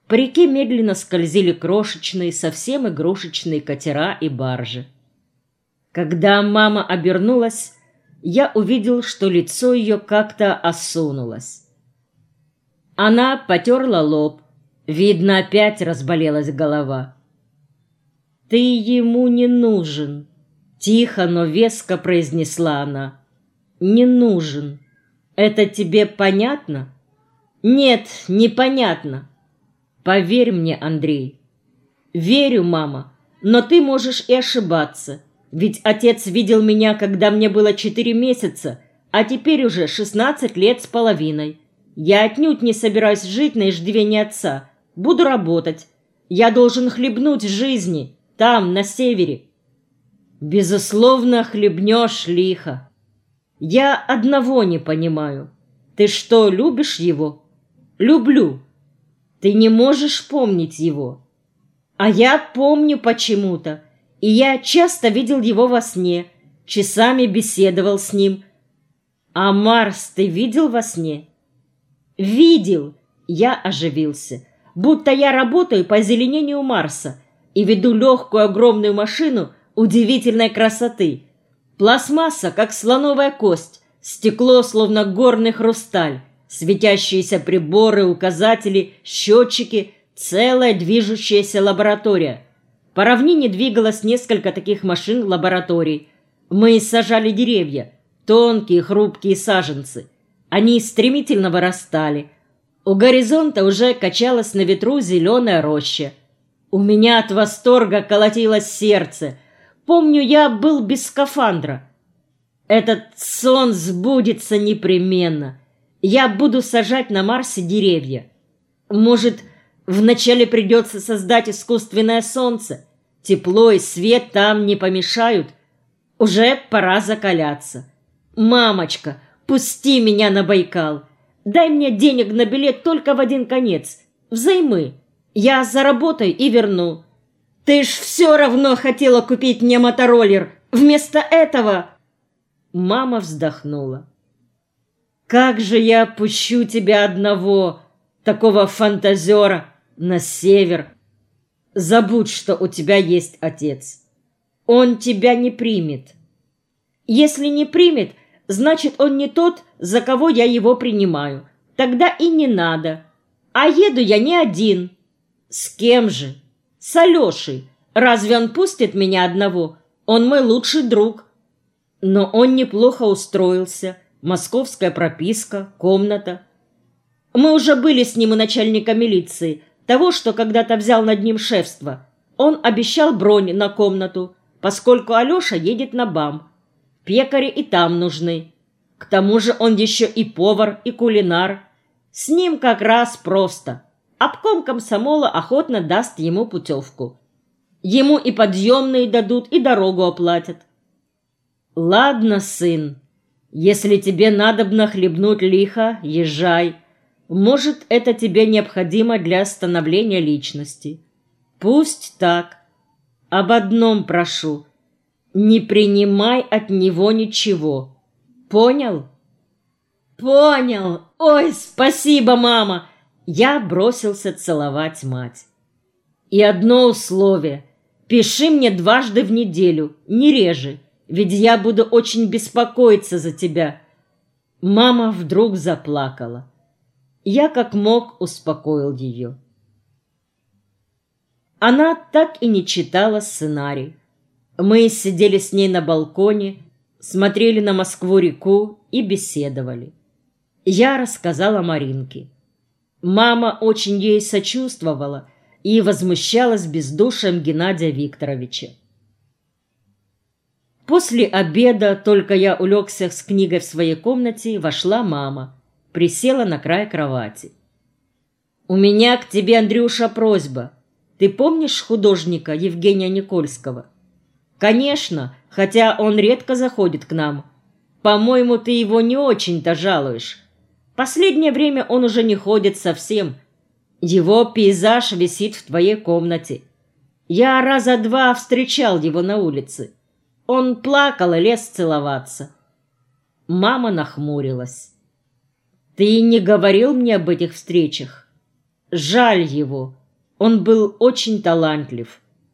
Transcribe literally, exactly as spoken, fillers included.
По реке медленно скользили крошечные, совсем игрушечные катера и баржи. Когда мама обернулась, я увидел, что лицо ее как-то осунулось. Она потерла лоб. Видно, опять разболелась голова. «Ты ему не нужен», — тихо, но веско произнесла она. «Не нужен. Это тебе понятно?» «Нет, непонятно. Поверь мне, Андрей». «Верю, мама, но ты можешь и ошибаться. Ведь отец видел меня, когда мне было четыре месяца, а теперь уже шестнадцать лет с половиной. Я отнюдь не собираюсь жить на иждивении отца. Буду работать. Я должен хлебнуть жизни, там, на севере». «Безусловно, хлебнешь лихо. Я одного не понимаю. Ты что, любишь его?» «Люблю. Ты не можешь помнить его». «А я помню почему-то. И я часто видел его во сне, часами беседовал с ним». «А Марс ты видел во сне?» «Видел». Я оживился. Будто я работаю по озеленению Марса и веду легкую огромную машину удивительной красоты. Пластмасса, как слоновая кость, стекло, словно горный хрусталь, светящиеся приборы, указатели, счетчики, целая движущаяся лаборатория. По равнине двигалось несколько таких машин-лабораторий. Мы сажали деревья, тонкие хрупкие саженцы. Они стремительно вырастали. У горизонта уже качалась на ветру зеленая роща. У меня от восторга колотилось сердце. Помню, я был без скафандра. Этот сон сбудется непременно. Я буду сажать на Марсе деревья. Может, вначале придется создать искусственное солнце. Тепло и свет там не помешают. Уже пора закаляться. Мамочка, пусти меня на Байкал. Дай мне денег на билет только в один конец. Взаймы. Я заработаю и верну. Ты ж все равно хотела купить мне мотороллер. Вместо этого...» Мама вздохнула. «Как же я пущу тебя одного, такого фантазера, на север? Забудь, что у тебя есть отец. Он тебя не примет. Если не примет, значит, он не тот, за кого я его принимаю. Тогда и не надо. А еду я не один». «С кем же?» «С Алешей. Разве он пустит меня одного? Он мой лучший друг». «Но он неплохо устроился. Московская прописка, комната». «Мы уже были с ним у начальника милиции, того, что когда-то взял над ним шефство. Он обещал бронь на комнату, поскольку Алеша едет на БАМ. Пекари и там нужны. К тому же он еще и повар, и кулинар. С ним как раз просто. Обком комсомола охотно даст ему путевку. Ему и подъемные дадут, и дорогу оплатят». «Ладно, сын, если тебе надобно хлебнуть лихо, езжай. Может, это тебе необходимо для становления личности. Пусть так. Об одном прошу. Не принимай от него ничего. Понял?» «Понял. Ой, спасибо, мама!» Я бросился целовать мать. «И одно условие. Пиши мне дважды в неделю, не реже, ведь я буду очень беспокоиться за тебя». Мама вдруг заплакала. Я как мог успокоил ее. Она так и не читала сценарий. Мы сидели с ней на балконе, смотрели на Москву-реку и беседовали. Я рассказала Маринке. Мама очень ей сочувствовала и возмущалась бездушием Геннадия Викторовича. После обеда, только я улегся с книгой в своей комнате, вошла мама, присела на край кровати. «У меня к тебе, Андрюша, просьба. Ты помнишь художника Евгения Никольского?» «Конечно, хотя он редко заходит к нам. По-моему, ты его не очень-то жалуешь. Последнее время он уже не ходит совсем. Его пейзаж висит в твоей комнате. Я раза два встречал его на улице. Он плакал и лез целоваться». Мама нахмурилась. «Ты не говорил мне об этих встречах?» Жаль его. Он был очень талантлив.